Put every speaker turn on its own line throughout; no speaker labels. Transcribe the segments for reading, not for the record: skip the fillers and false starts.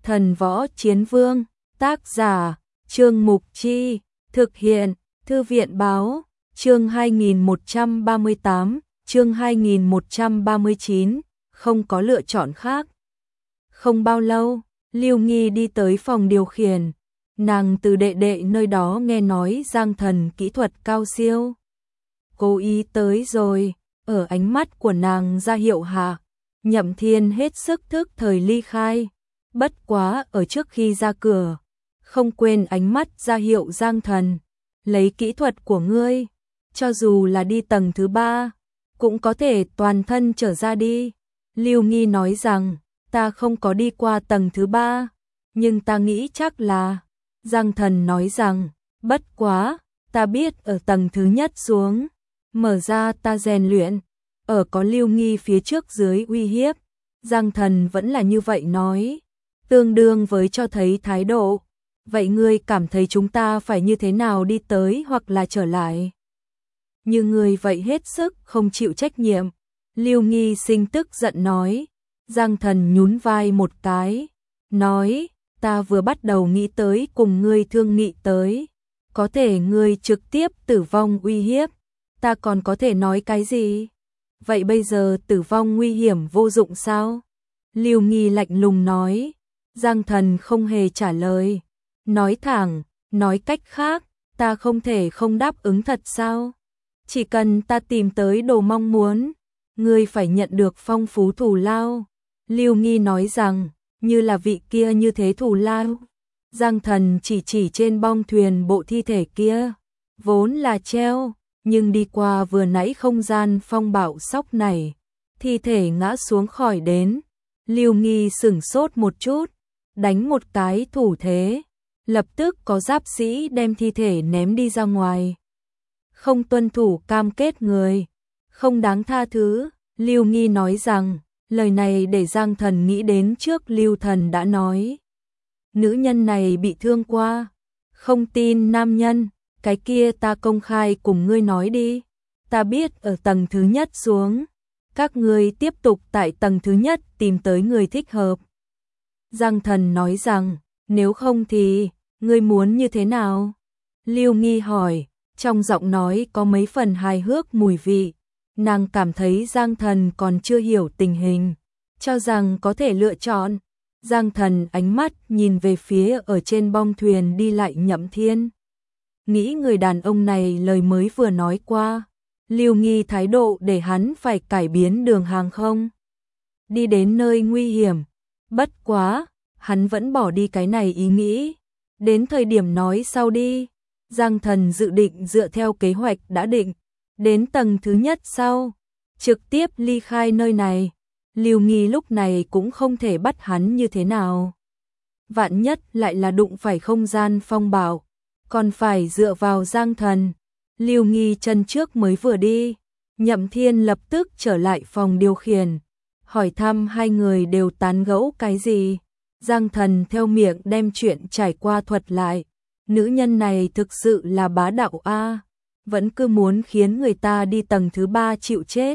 Thần Võ Chiến Vương, tác giả, Trương Mục Chi, thực hiện, Thư viện Báo, chương 2138, chương 2139, không có lựa chọn khác. Không bao lâu, Lưu Nghi đi tới phòng điều khiển, nàng từ đệ đệ nơi đó nghe nói Giang Thần kỹ thuật cao siêu. Cố ý tới rồi, ở ánh mắt của nàng ra hiệu hạ, Nhậm Thiên hết sức thức thời ly khai, bất quá ở trước khi ra cửa, không quên ánh mắt ra hiệu Giang Thần, lấy kỹ thuật của ngươi, cho dù là đi tầng thứ 3, cũng có thể toàn thân trở ra đi. Lưu Nghi nói rằng, ta không có đi qua tầng thứ 3, nhưng ta nghĩ chắc là. Giang Thần nói rằng, bất quá, ta biết ở tầng thứ nhất xuống, mở ra ta rèn luyện, ở có Lưu Nghi phía trước dưới uy hiếp. Giang Thần vẫn là như vậy nói, tương đương với cho thấy thái độ. Vậy ngươi cảm thấy chúng ta phải như thế nào đi tới hoặc là trở lại? Như ngươi vậy hết sức không chịu trách nhiệm. Lưu Nghi sinh tức giận nói. Giang Thần nhún vai một cái, nói, ta vừa bắt đầu nghĩ tới cùng ngươi thương nghị tới, có thể ngươi trực tiếp tử vong uy hiếp, ta còn có thể nói cái gì? Vậy bây giờ tử vong nguy hiểm vô dụng sao? Lưu Nghi lạnh lùng nói. Giang Thần không hề trả lời, nói thẳng, nói cách khác, ta không thể không đáp ứng thật sao? Chỉ cần ta tìm tới đồ mong muốn, ngươi phải nhận được phong phú thù lao. Lưu Nghi nói rằng, như là vị kia như thế thù lao. Giang Thần chỉ trên bong thuyền bộ thi thể kia, vốn là treo, nhưng đi qua vừa nãy không gian phong bạo sóc này, thi thể ngã xuống khỏi đến. Lưu Nghi sửng sốt một chút, đánh một cái thủ thế, lập tức có giáp sĩ đem thi thể ném đi ra ngoài. Không tuân thủ cam kết người, không đáng tha thứ. Lưu Nghi nói rằng, lời này để Giang Thần nghĩ đến trước Lưu Thần đã nói. Nữ nhân này bị thương qua, không tin nam nhân, cái kia ta công khai cùng ngươi nói đi. Ta biết ở tầng thứ nhất xuống, các ngươi tiếp tục tại tầng thứ nhất tìm tới người thích hợp. Giang Thần nói rằng, nếu không thì, ngươi muốn như thế nào? Lưu Nghi hỏi, trong giọng nói có mấy phần hài hước mùi vị. Nàng cảm thấy Giang Thần còn chưa hiểu tình hình, cho rằng có thể lựa chọn. Giang Thần ánh mắt nhìn về phía ở trên bong thuyền đi lại Nhậm Thiên. Nghĩ người đàn ông này lời mới vừa nói qua, Lưu Nghi thái độ để hắn phải cải biến đường hàng không. Đi đến nơi nguy hiểm, bất quá, hắn vẫn bỏ đi cái này ý nghĩ. Đến thời điểm nói sau đi, Giang Thần dự định dựa theo kế hoạch đã định, đến tầng thứ nhất sau, trực tiếp ly khai nơi này. Lưu Nghi lúc này cũng không thể bắt hắn như thế nào. Vạn nhất lại là đụng phải không gian phong bạo, còn phải dựa vào Giang Thần. Lưu Nghi chân trước mới vừa đi, Nhậm Thiên lập tức trở lại phòng điều khiển, hỏi thăm hai người đều tán gẫu cái gì. Giang Thần theo miệng đem chuyện trải qua thuật lại. Nữ nhân này thực sự là bá đạo a, vẫn cứ muốn khiến người ta đi tầng thứ 3 chịu chết.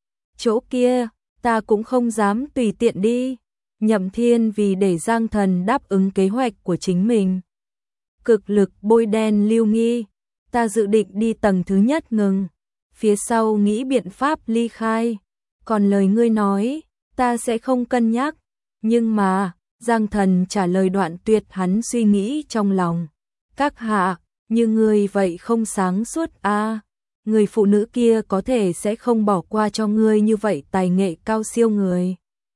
Chỗ kia, ta cũng không dám tùy tiện đi. Nhậm Thiên vì để Giang Thần đáp ứng kế hoạch của chính mình, cực lực bôi đen Lưu Nghi. Ta dự định đi tầng thứ nhất ngừng, phía sau nghĩ biện pháp ly khai. Còn lời ngươi nói, ta sẽ không cân nhắc. Nhưng mà, Giang Thần trả lời đoạn tuyệt hắn suy nghĩ trong lòng. Các hạ, như ngươi vậy không sáng suốt a. Người phụ nữ kia có thể sẽ không bỏ qua cho ngươi như vậy tài nghệ cao siêu người.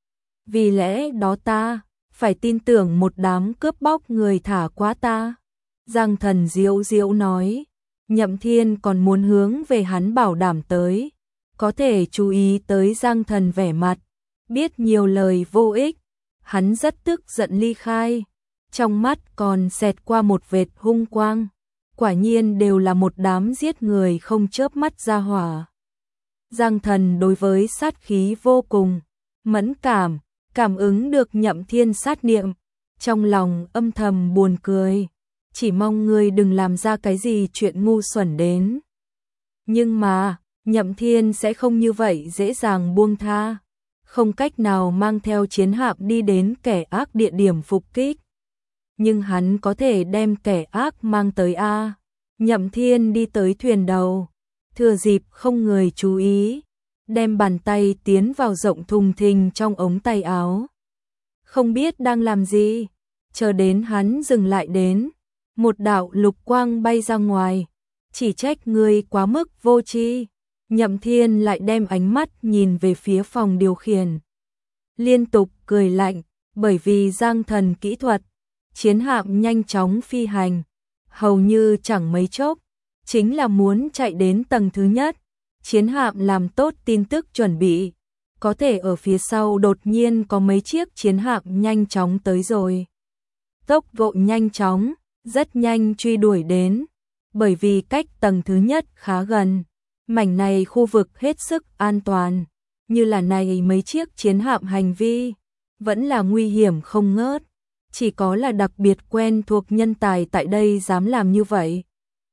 Vì lẽ đó ta phải tin tưởng một đám cướp bóc người thả quá ta. Giang Thần diễu diễu nói. Nhậm Thiên còn muốn hướng về hắn bảo đảm tới, có thể chú ý tới Giang Thần vẻ mặt, biết nhiều lời vô ích, hắn rất tức giận ly khai, trong mắt còn xẹt qua một vệt hung quang. Quả nhiên đều là một đám giết người không chớp mắt ra hỏa. Giang Thần đối với sát khí vô cùng mẫn cảm, cảm ứng được Nhậm Thiên sát niệm, trong lòng âm thầm buồn cười, chỉ mong ngươi đừng làm ra cái gì chuyện ngu xuẩn đến. Nhưng mà, Nhậm Thiên sẽ không như vậy dễ dàng buông tha. không cách nào mang theo chiến hạm đi đến kẻ ác địa điểm phục kích. Nhưng hắn có thể đem kẻ ác mang tới A. Nhậm Thiên đi tới thuyền đầu, thừa dịp không người chú ý, đem bàn tay tiến vào rộng thùng thình trong ống tay áo. Không biết đang làm gì, chờ đến hắn dừng lại đến, một đạo lục quang bay ra ngoài, chỉ trách ngươi quá mức vô tri. Nhậm Thiên lại đem ánh mắt nhìn về phía phòng điều khiển, liên tục cười lạnh, bởi vì Giang Thần kỹ thuật, chiến hạm nhanh chóng phi hành, hầu như chẳng mấy chốc, chính là muốn chạy đến tầng thứ nhất. Chiến hạm làm tốt tin tức chuẩn bị, có thể ở phía sau đột nhiên có mấy chiếc chiến hạm nhanh chóng tới rồi. Tốc độ nhanh chóng, rất nhanh truy đuổi đến, bởi vì cách tầng thứ nhất khá gần. Mảnh này khu vực hết sức an toàn, như là này mấy chiếc chiến hạm hành vi, vẫn là nguy hiểm không ngớt, chỉ có là đặc biệt quen thuộc nhân tài tại đây dám làm như vậy.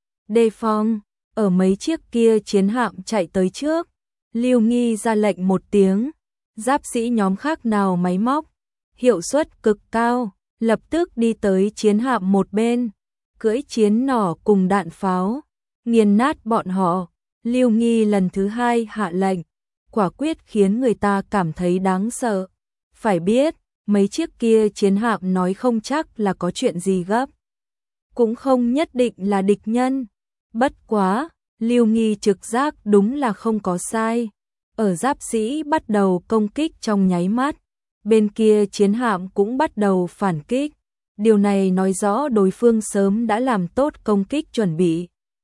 Đề phòng, ở mấy chiếc kia chiến hạm chạy tới trước, Lưu Nghi ra lệnh một tiếng, giáp sĩ nhóm khác nào máy móc, hiệu suất cực cao, lập tức đi tới chiến hạm một bên, cưỡi chiến nỏ cùng đạn pháo, nghiền nát bọn họ. Lưu Nghi lần thứ hai hạ lệnh, quả quyết khiến người ta cảm thấy đáng sợ. Phải biết, mấy chiếc kia chiến hạm nói không chắc là có chuyện gì gấp, cũng không nhất định là địch nhân. Bất quá, Lưu Nghi trực giác đúng là không có sai. Ở giáp sĩ bắt đầu công kích trong nháy mắt, bên kia chiến hạm cũng bắt đầu phản kích. Điều này nói rõ đối phương sớm đã làm tốt công kích chuẩn bị.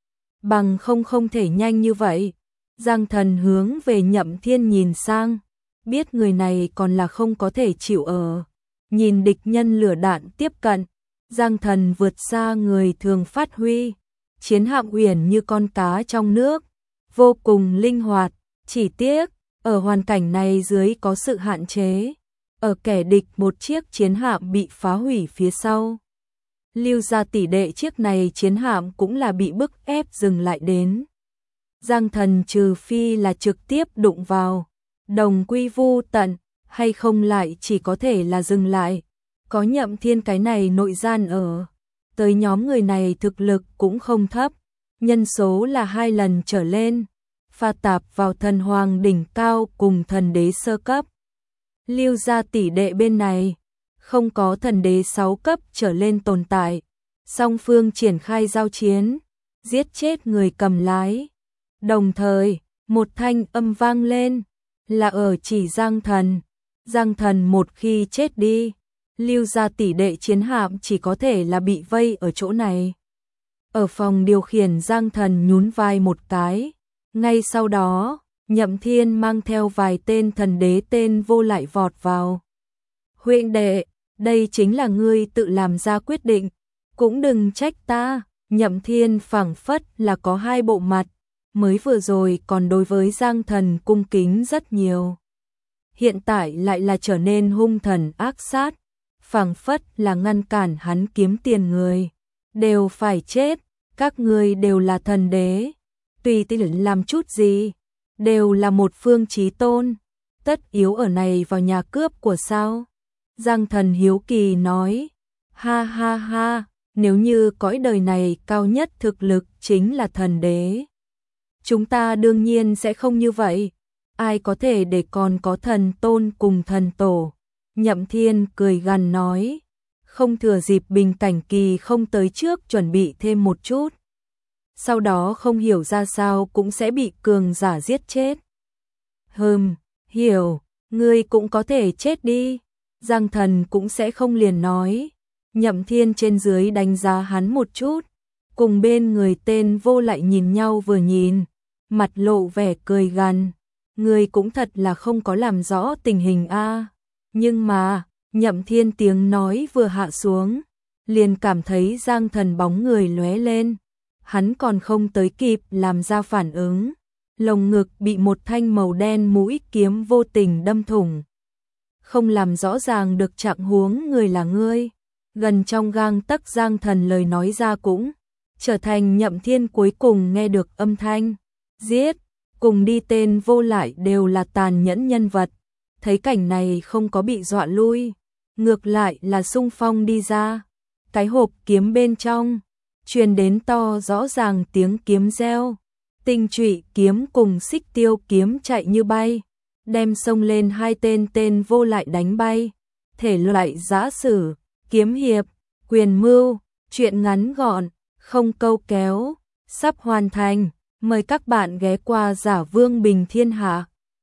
Bằng không thể nhanh như vậy. Giang Thần hướng về Nhậm Thiên nhìn sang, biết người này còn là không có thể chịu ở. Nhìn địch nhân lửa đạn tiếp cận, Giang Thần vượt xa người thường phát huy. Chiến hạm uyển như con cá trong nước, vô cùng linh hoạt, chỉ tiếc, ở hoàn cảnh này dưới có sự hạn chế. Ở kẻ địch một chiếc chiến hạm bị phá hủy phía sau. Lưu gia tỷ đệ chiếc này chiến hạm cũng là bị bức ép dừng lại đến. Giang Thần trừ phi là trực tiếp đụng vào, đồng quy vu tận, hay không lại chỉ có thể là dừng lại. Có Nhậm Thiên cái này nội gian ở, tới nhóm người này thực lực cũng không thấp, nhân số là 2 lần trở lên, pha tạp vào thần hoàng đỉnh cao cùng thần đế sơ cấp. Lưu gia tỷ đệ bên này không có thần đế 6 cấp trở lên tồn tại, song phương triển khai giao chiến, giết chết người cầm lái. Đồng thời, một thanh âm vang lên, là ở chỉ Giang Thần. Giang Thần một khi chết đi, Lưu gia tỷ đệ chiến hạm chỉ có thể là bị vây ở chỗ này. Ở phòng điều khiển Giang Thần nhún vai một cái, ngay sau đó, Nhậm Thiên mang theo vài tên thần đế tên vô lại vọt vào. Huynh đệ, đây chính là ngươi tự làm ra quyết định, cũng đừng trách ta. Nhậm Thiên phảng phất là có 2 bộ mặt, mới vừa rồi còn đối với Giang Thần cung kính rất nhiều, hiện tại lại là trở nên hung thần ác sát, phảng phất là ngăn cản hắn kiếm tiền người, đều phải chết, các ngươi đều là thần đế, tùy tiện làm chút gì, đều là một phương chí tôn, tất yếu ở này vào nhà cướp của sao? Giang Thần hiếu kỳ nói, ha ha ha, nếu như cõi đời này cao nhất thực lực chính là thần đế, chúng ta đương nhiên sẽ không như vậy, ai có thể để còn có thần tôn cùng thần tổ. Nhậm Thiên cười gằn nói, không thừa dịp bình cảnh kỳ không tới trước chuẩn bị thêm một chút, sau đó không hiểu ra sao cũng sẽ bị cường giả giết chết. Hiểu, ngươi cũng có thể chết đi. Giang Thần cũng sẽ không liền nói. Nhậm Thiên trên dưới đánh giá hắn một chút, cùng bên người tên vô lại nhìn nhau vừa nhìn, mặt lộ vẻ cười gằn, ngươi cũng thật là không có làm rõ tình hình a. Nhưng mà, Nhậm Thiên tiếng nói vừa hạ xuống, liền cảm thấy Giang Thần bóng người lóe lên, hắn còn không tới kịp làm ra phản ứng, lồng ngực bị một thanh màu đen mũi kiếm vô tình đâm thủng. Không làm rõ ràng được trạng huống người là ngươi, gần trong gang tấc Giang Thần lời nói ra cũng trở thành Nhậm Thiên cuối cùng nghe được âm thanh giết, cùng đi tên vô lại đều là tàn nhẫn nhân vật, thấy cảnh này không có bị dọa lui, ngược lại là xung phong đi ra. Cái hộp kiếm bên trong truyền đến to rõ ràng tiếng kiếm reo. Tinh Trụy kiếm cùng Xích Tiêu kiếm chạy như bay, đem xông lên hai tên vô lại đánh bay. Thể loại giã sử, kiếm hiệp, quyền mưu, truyện ngắn gọn, không câu kéo, sắp hoàn thành. Mời các bạn ghé qua Giả Vương Bình Thiên Hạ.